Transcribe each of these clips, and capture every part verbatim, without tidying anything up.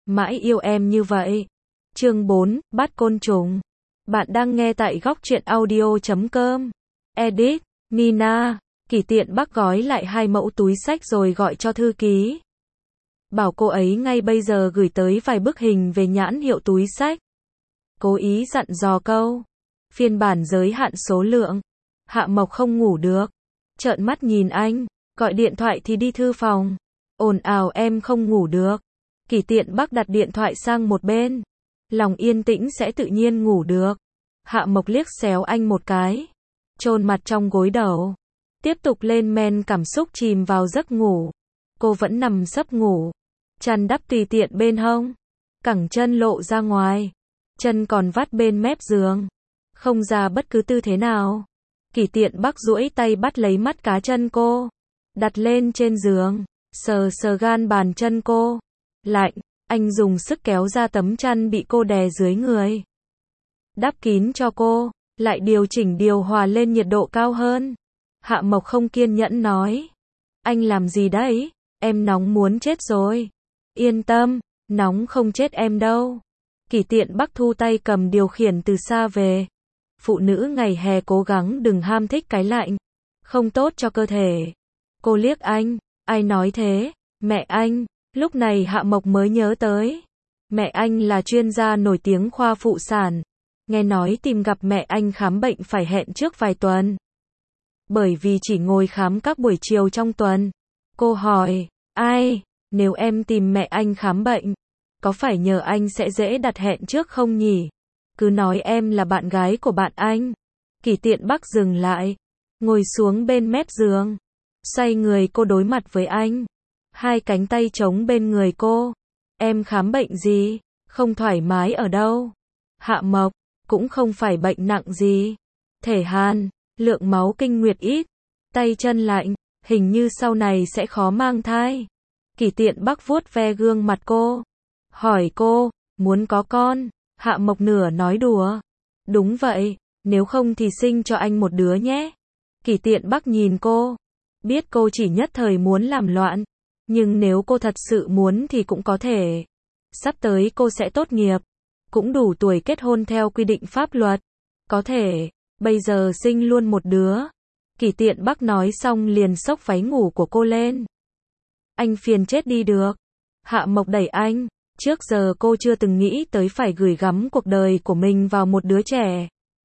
Mãi yêu em như vậy. Chương bốn, bắt côn trùng. Bạn đang nghe tại góc truyện audio chấm com. Edit, Nina. Kỷ Tiện Bắc gói lại hai mẫu túi xách rồi gọi cho thư ký. Bảo cô ấy ngay bây giờ gửi tới vài bức hình về nhãn hiệu túi xách. Cố ý dặn dò câu. Phiên bản giới hạn số lượng. Hạ Mộc không ngủ được. Trợn mắt nhìn anh. Gọi điện thoại thì đi thư phòng. Ồn ào em không ngủ được. Kỷ Tiện Bắc đặt điện thoại sang một bên. Lòng yên tĩnh sẽ tự nhiên ngủ được. Hạ Mộc liếc xéo anh một cái. Chôn mặt trong gối đầu. Tiếp tục lên men cảm xúc chìm vào giấc ngủ. Cô vẫn nằm sấp ngủ. Chăn đắp tùy tiện bên hông. Cẳng chân lộ ra ngoài. Chân còn vắt bên mép giường. Không ra bất cứ tư thế nào. Kỷ Tiện Bắc duỗi tay bắt lấy mắt cá chân cô. Đặt lên trên giường. Sờ sờ gan bàn chân cô. Lạnh. Anh dùng sức kéo ra tấm chăn bị cô đè dưới người. Đắp kín cho cô. Lại điều chỉnh điều hòa lên nhiệt độ cao hơn. Hạ Mộc không kiên nhẫn nói. Anh làm gì đấy? Em nóng muốn chết rồi. Yên tâm, nóng không chết em đâu. Kỷ Tiện Bắc thu tay cầm điều khiển từ xa về. Phụ nữ ngày hè cố gắng đừng ham thích cái lạnh. Không tốt cho cơ thể. Cô liếc anh. Ai nói thế? Mẹ anh. Lúc này Hạ Mộc mới nhớ tới. Mẹ anh là chuyên gia nổi tiếng khoa phụ sản. Nghe nói tìm gặp mẹ anh khám bệnh phải hẹn trước vài tuần. Bởi vì chỉ ngồi khám các buổi chiều trong tuần. Cô hỏi, ai, nếu em tìm mẹ anh khám bệnh, có phải nhờ anh sẽ dễ đặt hẹn trước không nhỉ? Cứ nói em là bạn gái của bạn anh. Kỷ Tiện Bắc dừng lại, ngồi xuống bên mép giường. Xoay người cô đối mặt với anh. Hai cánh tay trống bên người cô. Em khám bệnh gì? Không thoải mái ở đâu? Hạ Mộc, cũng không phải bệnh nặng gì. Thể hàn, lượng máu kinh nguyệt ít, tay chân lạnh, hình như sau này sẽ khó mang thai. Kỷ Tiện Bắc vuốt ve gương mặt cô. Hỏi cô, muốn có con? Hạ Mộc nửa nói đùa. Đúng vậy, nếu không thì sinh cho anh một đứa nhé. Kỷ Tiện Bắc nhìn cô. Biết cô chỉ nhất thời muốn làm loạn. Nhưng nếu cô thật sự muốn thì cũng có thể. Sắp tới cô sẽ tốt nghiệp. Cũng đủ tuổi kết hôn theo quy định pháp luật. Có thể, bây giờ sinh luôn một đứa. Kỷ Tiện Bắc nói xong liền xốc váy ngủ của cô lên. Anh phiền chết đi được. Hạ Mộc đẩy anh. Trước giờ cô chưa từng nghĩ tới phải gửi gắm cuộc đời của mình vào một đứa trẻ.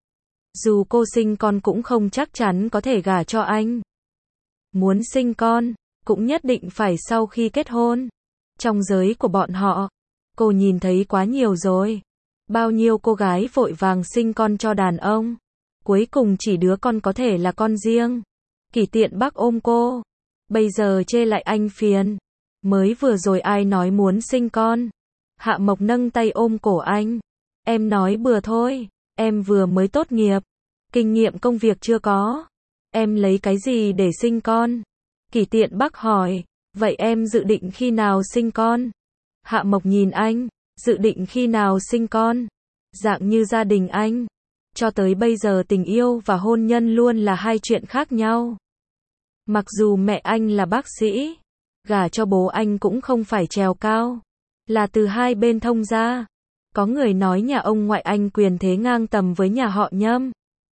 Dù cô sinh con cũng không chắc chắn có thể gả cho anh. Muốn sinh con, cũng nhất định phải sau khi kết hôn. Trong giới của bọn họ, cô nhìn thấy quá nhiều rồi. Bao nhiêu cô gái vội vàng sinh con cho đàn ông. Cuối cùng chỉ đứa con có thể là con riêng. Kỷ Tiện Bắc ôm cô. Bây giờ chê lại anh phiền. Mới vừa rồi ai nói muốn sinh con? Hạ Mộc nâng tay ôm cổ anh. Em nói bừa thôi. Em vừa mới tốt nghiệp. Kinh nghiệm công việc chưa có. Em lấy cái gì để sinh con? Kỷ Tiện Bắc hỏi. Vậy em dự định khi nào sinh con? Hạ Mộc nhìn anh. Dự định khi nào sinh con? Dạng như gia đình anh. Cho tới bây giờ tình yêu và hôn nhân luôn là hai chuyện khác nhau. Mặc dù mẹ anh là bác sĩ, gả cho bố anh cũng không phải trèo cao. Là từ hai bên thông gia. Có người nói nhà ông ngoại anh quyền thế ngang tầm với nhà họ Nhâm.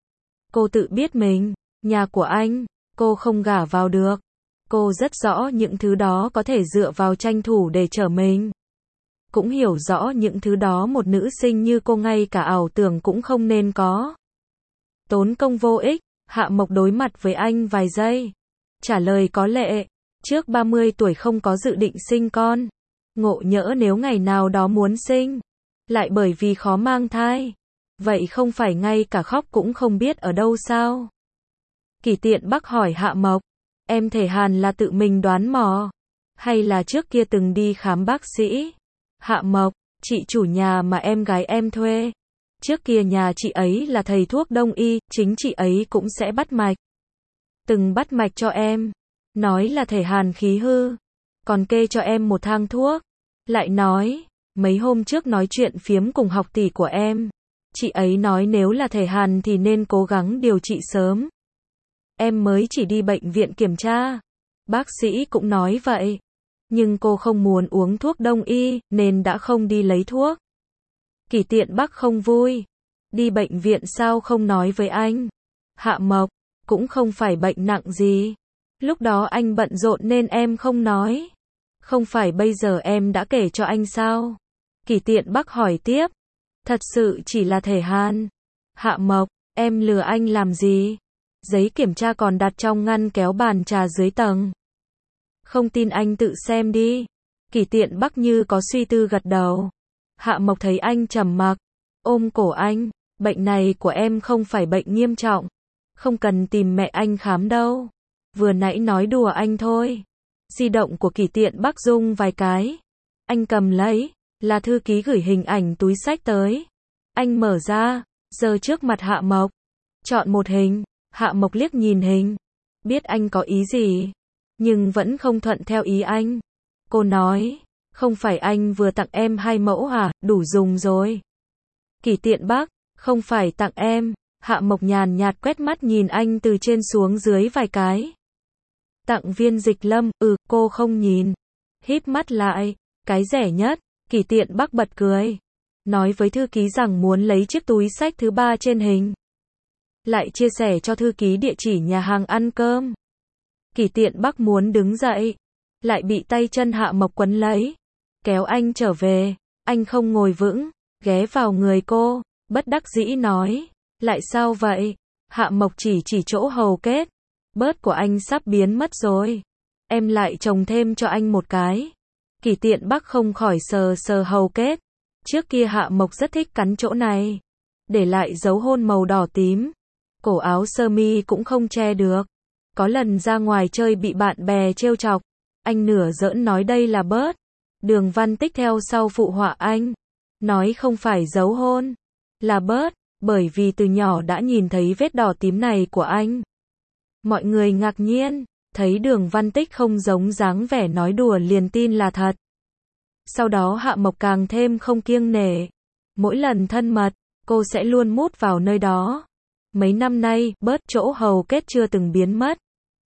Cô tự biết mình, nhà của anh, cô không gả vào được. Cô rất rõ những thứ đó có thể dựa vào tranh thủ để trở mình. Cũng hiểu rõ những thứ đó một nữ sinh như cô ngay cả ảo tưởng cũng không nên có. Tốn công vô ích. Hạ Mộc đối mặt với anh vài giây. Trả lời có lệ. Trước ba mươi tuổi không có dự định sinh con. Ngộ nhỡ nếu ngày nào đó muốn sinh. Lại bởi vì khó mang thai. Vậy không phải ngay cả khóc cũng không biết ở đâu sao? Kỷ Tiện Bắc hỏi Hạ Mộc. Em thể hàn là tự mình đoán mò. Hay là trước kia từng đi khám bác sĩ? Hạ Mộc, chị chủ nhà mà em gái em thuê. Trước kia nhà chị ấy là thầy thuốc đông y, chính chị ấy cũng sẽ bắt mạch. Từng bắt mạch cho em. Nói là thể hàn khí hư. Còn kê cho em một thang thuốc. Lại nói, mấy hôm trước nói chuyện phiếm cùng học tỷ của em. Chị ấy nói nếu là thể hàn thì nên cố gắng điều trị sớm. Em mới chỉ đi bệnh viện kiểm tra. Bác sĩ cũng nói vậy. nhưng cô không muốn uống thuốc đông y, nên đã không đi lấy thuốc. Kỷ Tiện Bắc không vui. Đi bệnh viện sao không nói với anh? Hạ Mộc, cũng không phải bệnh nặng gì. Lúc đó anh bận rộn nên em không nói. Không phải bây giờ em đã kể cho anh sao? Kỷ Tiện Bắc hỏi tiếp. Thật sự chỉ là thể hàn. Hạ Mộc, em lừa anh làm gì? Giấy kiểm tra còn đặt trong ngăn kéo bàn trà dưới tầng. Không tin anh tự xem đi. Kỷ Tiện Bắc như có suy tư gật đầu. Hạ Mộc thấy anh trầm mặc, ôm cổ anh. Bệnh này của em không phải bệnh nghiêm trọng. Không cần tìm mẹ anh khám đâu. Vừa nãy nói đùa anh thôi. Di động của Kỷ Tiện Bắc rung vài cái. Anh cầm lấy, là thư ký gửi hình ảnh túi xách tới. Anh mở ra, giơ trước mặt Hạ Mộc. Chọn một hình. Hạ Mộc liếc nhìn hình. Biết anh có ý gì, nhưng vẫn không thuận theo ý anh. Cô nói, không phải anh vừa tặng em hai mẫu à, đủ dùng rồi. Kỷ Tiện Bắc, không phải tặng em. Hạ Mộc nhàn nhạt quét mắt nhìn anh từ trên xuống dưới vài cái. Tặng viên dịch lâm, ừ, cô không nhìn. Híp mắt lại, cái rẻ nhất. Kỷ Tiện Bắc bật cười. Nói với thư ký rằng muốn lấy chiếc túi xách thứ ba trên hình. Lại chia sẻ cho thư ký địa chỉ nhà hàng ăn cơm. Kỷ Tiện Bắc muốn đứng dậy, lại bị tay chân Hạ Mộc quấn lấy. Kéo anh trở về, anh không ngồi vững, ghé vào người cô, bất đắc dĩ nói. Lại sao vậy? Hạ Mộc chỉ chỉ chỗ hầu kết. Bớt của anh sắp biến mất rồi. Em lại trồng thêm cho anh một cái. Kỷ Tiện Bắc không khỏi sờ sờ hầu kết. Trước kia Hạ Mộc rất thích cắn chỗ này. Để lại dấu hôn màu đỏ tím. Cổ áo sơ mi cũng không che được. Có lần ra ngoài chơi bị bạn bè trêu chọc. Anh nửa giỡn nói đây là bớt. Đường Văn Tích theo sau phụ họa anh. Nói không phải dấu hôn. Là bớt. Bởi vì từ nhỏ đã nhìn thấy vết đỏ tím này của anh. Mọi người ngạc nhiên. Thấy Đường Văn Tích không giống dáng vẻ nói đùa liền tin là thật. Sau đó Hạ Mộc càng thêm không kiêng nể. Mỗi lần thân mật, cô sẽ luôn mút vào nơi đó. Mấy năm nay, bớt chỗ hầu kết chưa từng biến mất.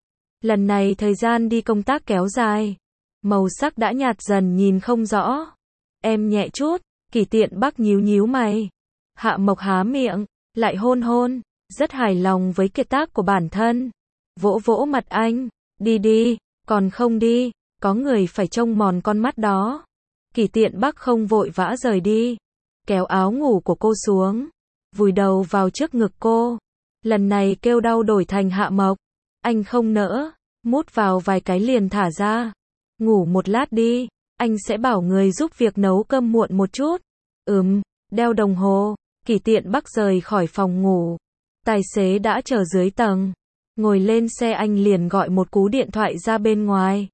Lần này thời gian đi công tác kéo dài. Màu sắc đã nhạt dần nhìn không rõ. Em nhẹ chút. Kỷ Tiện Bắc nhíu nhíu mày. Hạ Mộc há miệng, lại hôn hôn. Rất hài lòng với kiệt tác của bản thân. Vỗ vỗ mặt anh. Đi đi, còn không đi. Có người phải trông mòn con mắt đó. Kỷ Tiện Bắc không vội vã rời đi. Kéo áo ngủ của cô xuống. Vùi đầu vào trước ngực cô. Lần này kêu đau đổi thành Hạ Mộc. Anh không nỡ. Mút vào vài cái liền thả ra. Ngủ một lát đi. Anh sẽ bảo người giúp việc nấu cơm muộn một chút. Ừm, đeo đồng hồ. Kỷ Tiện Bắc rời khỏi phòng ngủ. Tài xế đã chờ dưới tầng. Ngồi lên xe anh liền gọi một cú điện thoại ra bên ngoài.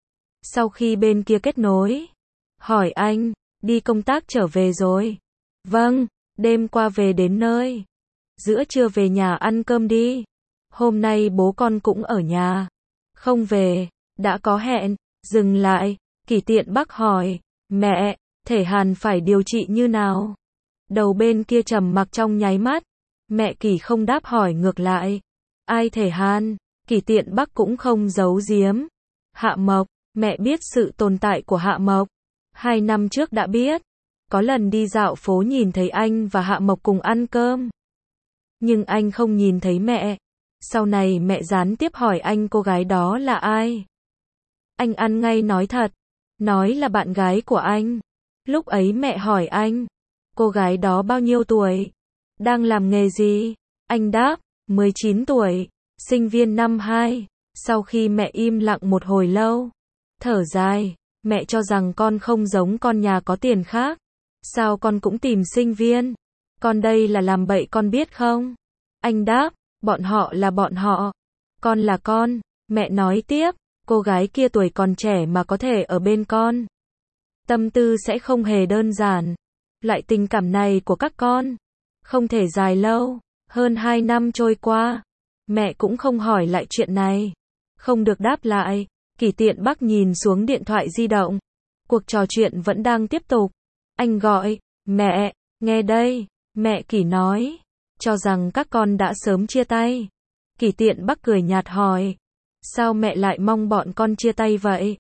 Sau khi bên kia kết nối. Hỏi anh, đi công tác trở về rồi. Vâng, đêm qua về đến nơi. Giữa trưa về nhà ăn cơm đi. Hôm nay bố con cũng ở nhà. Không về, đã có hẹn. Dừng lại, Kỷ Tiện Bắc hỏi. Mẹ, thể hàn phải điều trị như nào? Đầu bên kia trầm mặc trong nháy mắt. Mẹ Kỷ không đáp hỏi ngược lại. Ai thể hàn? Kỷ Tiện Bắc cũng không giấu giếm. Hạ Mộc, mẹ biết sự tồn tại của Hạ Mộc. Hai năm trước đã biết. Có lần đi dạo phố nhìn thấy anh và Hạ Mộc cùng ăn cơm. Nhưng anh không nhìn thấy mẹ. Sau này mẹ gián tiếp hỏi anh cô gái đó là ai. Anh ăn ngay nói thật. Nói là bạn gái của anh. Lúc ấy mẹ hỏi anh. Cô gái đó bao nhiêu tuổi? Đang làm nghề gì? Anh đáp, mười chín tuổi. Sinh viên năm hai. Sau khi mẹ im lặng một hồi lâu. Thở dài. Mẹ cho rằng con không giống con nhà có tiền khác. Sao con cũng tìm sinh viên? Con đây là làm bậy con biết không? Anh đáp, bọn họ là bọn họ. Con là con. Mẹ nói tiếp, cô gái kia tuổi còn trẻ mà có thể ở bên con. Tâm tư sẽ không hề đơn giản. Loại tình cảm này của các con không thể dài lâu. Hơn hai năm trôi qua. Mẹ cũng không hỏi lại chuyện này. Không được đáp lại. Kỷ Tiện Bắc nhìn xuống điện thoại di động. Cuộc trò chuyện vẫn đang tiếp tục. Anh gọi, mẹ, nghe đây. Mẹ Kỷ nói, cho rằng các con đã sớm chia tay. Kỷ Tiện Bắc cười nhạt hỏi, sao mẹ lại mong bọn con chia tay vậy?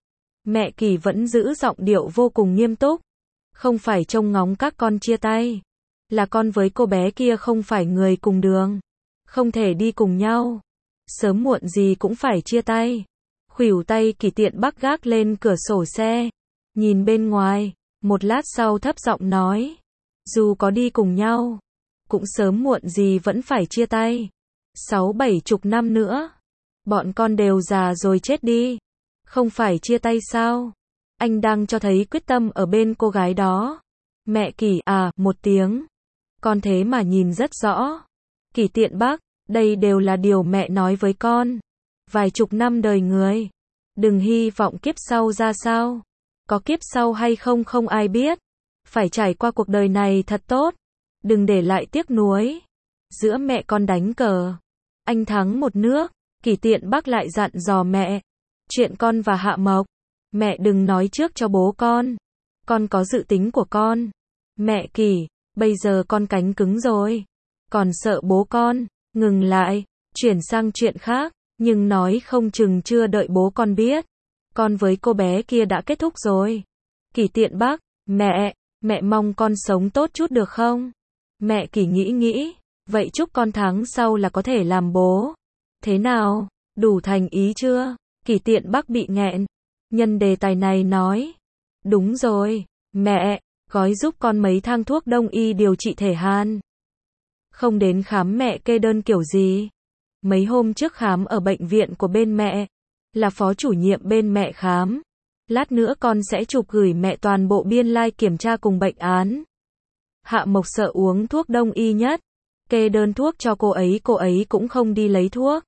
Mẹ Kỳ vẫn giữ giọng điệu vô cùng nghiêm túc. Không phải trông ngóng các con chia tay. Là con với cô bé kia không phải người cùng đường. Không thể đi cùng nhau. Sớm muộn gì cũng phải chia tay. Khuỷu tay Kỳ Tiện Bắc gác lên cửa sổ xe. Nhìn bên ngoài. Một lát sau thấp giọng nói. Dù có đi cùng nhau. Cũng sớm muộn gì vẫn phải chia tay. Sáu bảy chục năm nữa. Bọn con đều già rồi chết đi. Không phải chia tay sao? Anh đang cho thấy quyết tâm ở bên cô gái đó. Mẹ Kỳ à, một tiếng. Con thế mà nhìn rất rõ. Kỳ Tiện Bắc, đây đều là điều mẹ nói với con. Vài chục năm đời người. Đừng hy vọng kiếp sau ra sao. Có kiếp sau hay không không ai biết. Phải trải qua cuộc đời này thật tốt. Đừng để lại tiếc nuối. Giữa mẹ con đánh cờ. Anh thắng một nước. Kỳ Tiện Bắc lại dặn dò mẹ. Chuyện con và Hạ Mộc. Mẹ đừng nói trước cho bố con. Con có dự tính của con. Mẹ Kỳ, bây giờ con cánh cứng rồi. Còn sợ bố con. Ngừng lại. Chuyển sang chuyện khác. Nhưng nói không chừng chưa đợi bố con biết. Con với cô bé kia đã kết thúc rồi. Kỳ Tiện Bắc, mẹ, mẹ mong con sống tốt chút được không? Mẹ Kỳ nghĩ nghĩ. Vậy chúc con tháng sau là có thể làm bố. Thế nào? Đủ thành ý chưa? Kỳ Tiện Bắc bị nghẹn. Nhân đề tài này nói. Đúng rồi, mẹ, gói giúp con mấy thang thuốc đông y điều trị thể hàn. Không đến khám mẹ kê đơn kiểu gì. Mấy hôm trước khám ở bệnh viện của bên mẹ. Là phó chủ nhiệm bên mẹ khám. Lát nữa con sẽ chụp gửi mẹ toàn bộ biên lai kiểm tra cùng bệnh án. Hạ Mộc sợ uống thuốc đông y nhất. Kê đơn thuốc cho cô ấy, cô ấy cũng không đi lấy thuốc.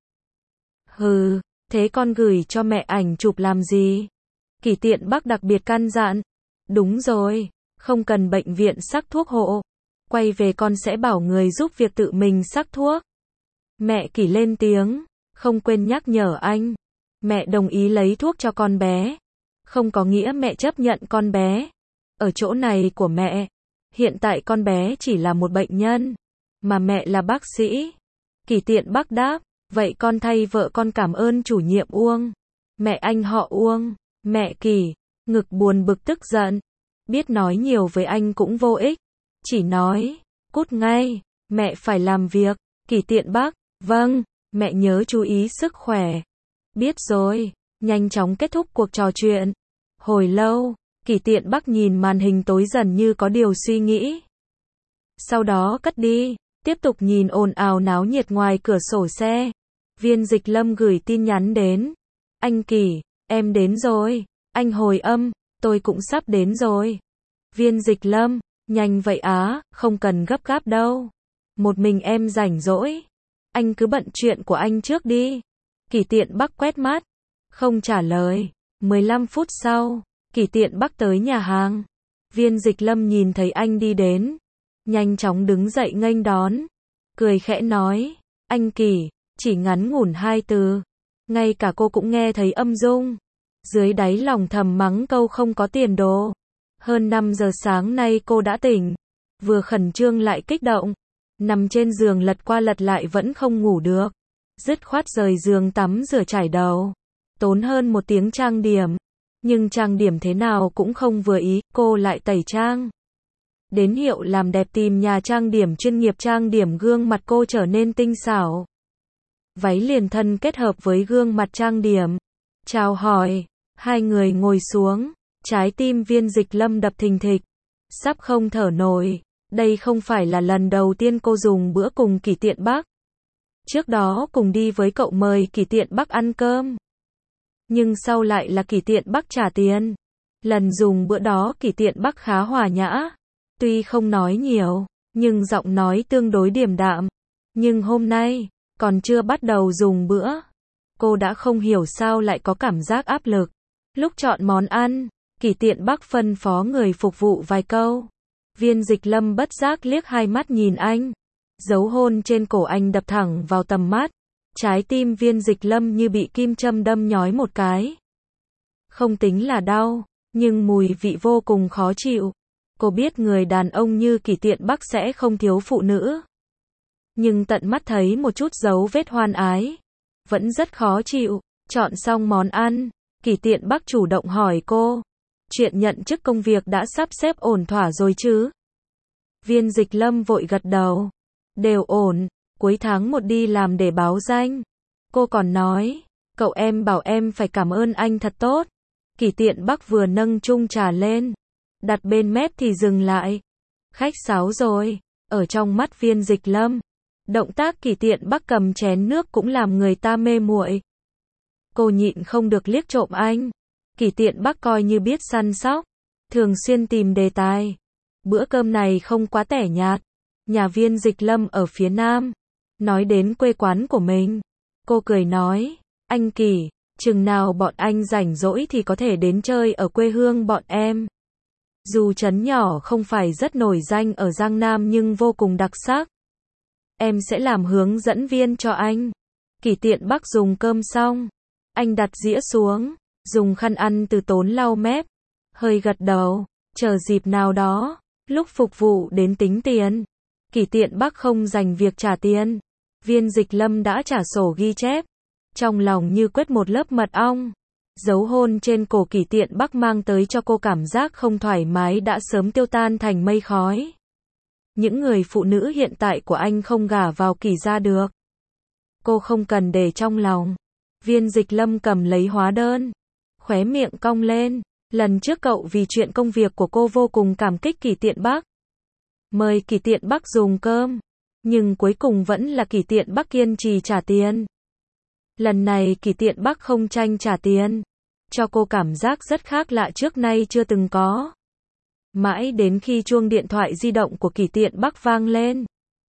Hừ, thế con gửi cho mẹ ảnh chụp làm gì? Kỳ Tiện Bắc đặc biệt căn dặn. Đúng rồi, không cần bệnh viện sắc thuốc hộ. Quay về con sẽ bảo người giúp việc tự mình sắc thuốc. Mẹ Kỳ lên tiếng, không quên nhắc nhở anh. Mẹ đồng ý lấy thuốc cho con bé. Không có nghĩa mẹ chấp nhận con bé. Ở chỗ này của mẹ, hiện tại con bé chỉ là một bệnh nhân, mà mẹ là bác sĩ. Kỳ Tiện Bắc đáp, vậy con thay vợ con cảm ơn chủ nhiệm Uông. Mẹ anh họ Uông. Mẹ Kỳ, ngực buồn bực tức giận. Biết nói nhiều với anh cũng vô ích. Chỉ nói, cút ngay, mẹ phải làm việc. Kỳ Tiện Bắc, vâng, mẹ nhớ chú ý sức khỏe. Biết rồi, nhanh chóng kết thúc cuộc trò chuyện. Hồi lâu, Kỳ Tiện Bắc nhìn màn hình tối dần như có điều suy nghĩ. Sau đó cất đi, tiếp tục nhìn ồn ào náo nhiệt ngoài cửa sổ xe. Viên Dịch Lâm gửi tin nhắn đến. Anh Kỳ, em đến rồi. Anh hồi âm, tôi cũng sắp đến rồi. Viên Dịch Lâm, nhanh vậy á, không cần gấp gáp đâu. Một mình em rảnh rỗi. Anh cứ bận chuyện của anh trước đi. Kỳ Tiện Bắc quét mắt, không trả lời. mười lăm phút sau, Kỳ Tiện Bắc tới nhà hàng. Viên Dịch Lâm nhìn thấy anh đi đến, nhanh chóng đứng dậy nghênh đón. Cười khẽ nói, anh Kỳ, chỉ ngắn ngủn hai từ. Ngay cả cô cũng nghe thấy âm dung. Dưới đáy lòng thầm mắng câu không có tiền đồ. Hơn năm giờ sáng nay cô đã tỉnh. Vừa khẩn trương lại kích động. Nằm trên giường lật qua lật lại vẫn không ngủ được. Dứt khoát rời giường tắm rửa chải đầu. Tốn hơn một tiếng trang điểm. Nhưng trang điểm thế nào cũng không vừa ý, cô lại tẩy trang. Đến hiệu làm đẹp tìm nhà trang điểm chuyên nghiệp trang điểm gương mặt cô trở nên tinh xảo. Váy liền thân kết hợp với gương mặt trang điểm. Chào hỏi. Hai người ngồi xuống. Trái tim Viên Dịch Lâm đập thình thịch. Sắp không thở nổi. Đây không phải là lần đầu tiên cô dùng bữa cùng Kỳ Tiện Bắc. Trước đó cùng đi với cậu mời Kỳ Tiện Bắc ăn cơm. Nhưng sau lại là Kỳ Tiện Bắc trả tiền. Lần dùng bữa đó Kỳ Tiện Bắc khá hòa nhã. Tuy không nói nhiều, nhưng giọng nói tương đối điềm đạm. Nhưng hôm nay, còn chưa bắt đầu dùng bữa. Cô đã không hiểu sao lại có cảm giác áp lực. Lúc chọn món ăn, Kỳ Tiện Bắc phân phó người phục vụ vài câu. Viên Dịch Lâm bất giác liếc hai mắt nhìn anh. Dấu hôn trên cổ anh đập thẳng vào tầm mắt. Trái tim Viên Dịch Lâm như bị kim châm đâm nhói một cái. Không tính là đau, nhưng mùi vị vô cùng khó chịu. Cô biết người đàn ông như Kỳ Tiện Bắc sẽ không thiếu phụ nữ. Nhưng tận mắt thấy một chút dấu vết hoan ái. Vẫn rất khó chịu. Chọn xong món ăn, Kỷ Tiện Bắc chủ động hỏi cô. Chuyện nhận chức công việc đã sắp xếp ổn thỏa rồi chứ? Viên Dịch Lâm vội gật đầu. Đều ổn, cuối tháng một đi làm để báo danh. Cô còn nói, cậu em bảo em phải cảm ơn anh thật tốt. Kỷ Tiện Bắc vừa nâng chung trà lên, đặt bên mép thì dừng lại. Khách sáo rồi. Ở trong mắt Viên Dịch Lâm, động tác Kỷ Tiện Bắc cầm chén nước cũng làm người ta mê muội. Cô nhịn không được liếc trộm anh. Kỷ Tiện Bắc coi như biết săn sóc, thường xuyên tìm đề tài. Bữa cơm này không quá tẻ nhạt. Nhà Viên Dịch Lâm ở phía nam. Nói đến quê quán của mình, cô cười nói, anh Kỷ, chừng nào bọn anh rảnh rỗi thì có thể đến chơi ở quê hương bọn em. Dù trấn nhỏ không phải rất nổi danh ở Giang Nam nhưng vô cùng đặc sắc. Em sẽ làm hướng dẫn viên cho anh. Kỷ Tiện Bắc dùng cơm xong, anh đặt dĩa xuống, dùng khăn ăn từ tốn lau mép, hơi gật đầu, chờ dịp nào đó, lúc phục vụ đến tính tiền. Kỷ Tiện Bắc không dành việc trả tiền. Viên Dịch Lâm đã trả sổ ghi chép. Trong lòng như quét một lớp mật ong. Dấu hôn trên cổ Kỷ Tiện Bắc mang tới cho cô cảm giác không thoải mái đã sớm tiêu tan thành mây khói. Những người phụ nữ hiện tại của anh không gả vào Kỷ gia được. Cô không cần để trong lòng. Viên Dịch Lâm cầm lấy hóa đơn, khóe miệng cong lên. Lần trước cậu vì chuyện công việc của cô vô cùng cảm kích Kỷ Tiện Bắc, mời Kỷ Tiện Bắc dùng cơm, nhưng cuối cùng vẫn là Kỷ Tiện Bắc kiên trì trả tiền. Lần này Kỷ Tiện Bắc không tranh trả tiền, cho cô cảm giác rất khác lạ trước nay chưa từng có. Mãi đến khi chuông điện thoại di động của Kỷ Tiện Bắc vang lên,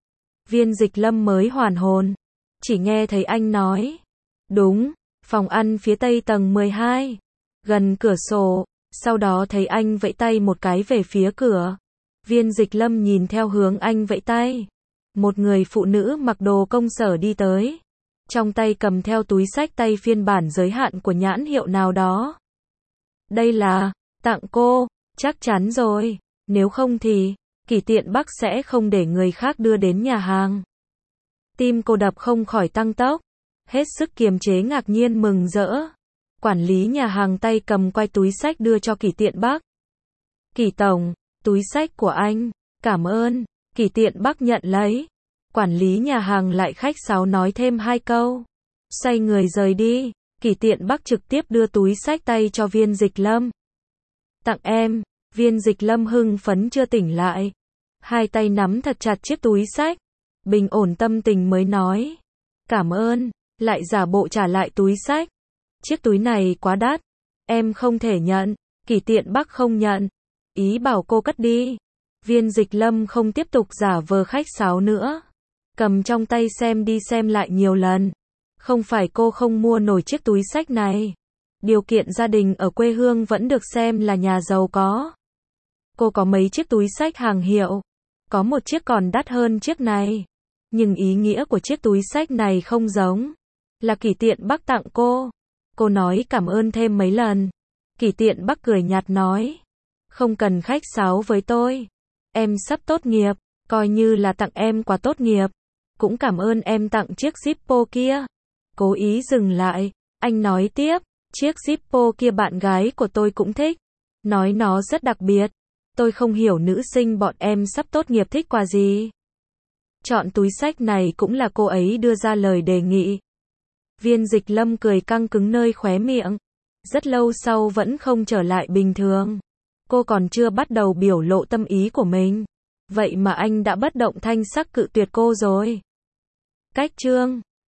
Viên Dịch Lâm mới hoàn hồn, chỉ nghe thấy anh nói, đúng, phòng ăn phía tây tầng mười hai, gần cửa sổ, sau đó thấy anh vẫy tay một cái về phía cửa. Viên Dịch Lâm nhìn theo hướng anh vẫy tay. Một người phụ nữ mặc đồ công sở đi tới. Trong tay cầm theo túi xách tay phiên bản giới hạn của nhãn hiệu nào đó. Đây là, tặng cô, chắc chắn rồi. Nếu không thì, Kỷ Tiện Bắc sẽ không để người khác đưa đến nhà hàng. Tim cô đập không khỏi tăng tốc. Hết sức kiềm chế ngạc nhiên mừng rỡ. Quản lý nhà hàng tay cầm quay túi xách đưa cho Kỷ Tiện Bắc. Kỷ tổng, túi xách của anh, cảm ơn. Kỷ Tiện Bắc nhận lấy. Quản lý nhà hàng lại khách sáo nói thêm hai câu. Xoay người rời đi. Kỷ Tiện Bắc trực tiếp đưa túi xách tay cho Viên Dịch Lâm. Tặng em. Viên Dịch Lâm hưng phấn chưa tỉnh lại. Hai tay nắm thật chặt chiếc túi xách. Bình ổn tâm tình mới nói. Cảm ơn. Lại giả bộ trả lại túi xách. Chiếc túi này quá đắt. Em không thể nhận. Kỷ Tiện Bắc không nhận. Ý bảo cô cất đi. Viên Dịch Lâm không tiếp tục giả vờ khách sáo nữa. Cầm trong tay xem đi xem lại nhiều lần. Không phải cô không mua nổi chiếc túi xách này. Điều kiện gia đình ở quê hương vẫn được xem là nhà giàu có. Cô có mấy chiếc túi xách hàng hiệu. Có một chiếc còn đắt hơn chiếc này. Nhưng ý nghĩa của chiếc túi xách này không giống. Là Kỷ Tiện Bắc tặng cô. Cô nói cảm ơn thêm mấy lần. Kỷ Tiện Bắc cười nhạt nói. Không cần khách sáo với tôi. Em sắp tốt nghiệp. Coi như là tặng em quà tốt nghiệp. Cũng cảm ơn em tặng chiếc Zippo kia. Cố ý dừng lại. Anh nói tiếp. Chiếc Zippo kia bạn gái của tôi cũng thích. Nói nó rất đặc biệt. Tôi không hiểu nữ sinh bọn em sắp tốt nghiệp thích quà gì. Chọn túi xách này cũng là cô ấy đưa ra lời đề nghị. Viên Dịch Lâm cười căng cứng nơi khóe miệng. Rất lâu sau vẫn không trở lại bình thường. Cô còn chưa bắt đầu biểu lộ tâm ý của mình. Vậy mà anh đã bất động thanh sắc cự tuyệt cô rồi. Cách chương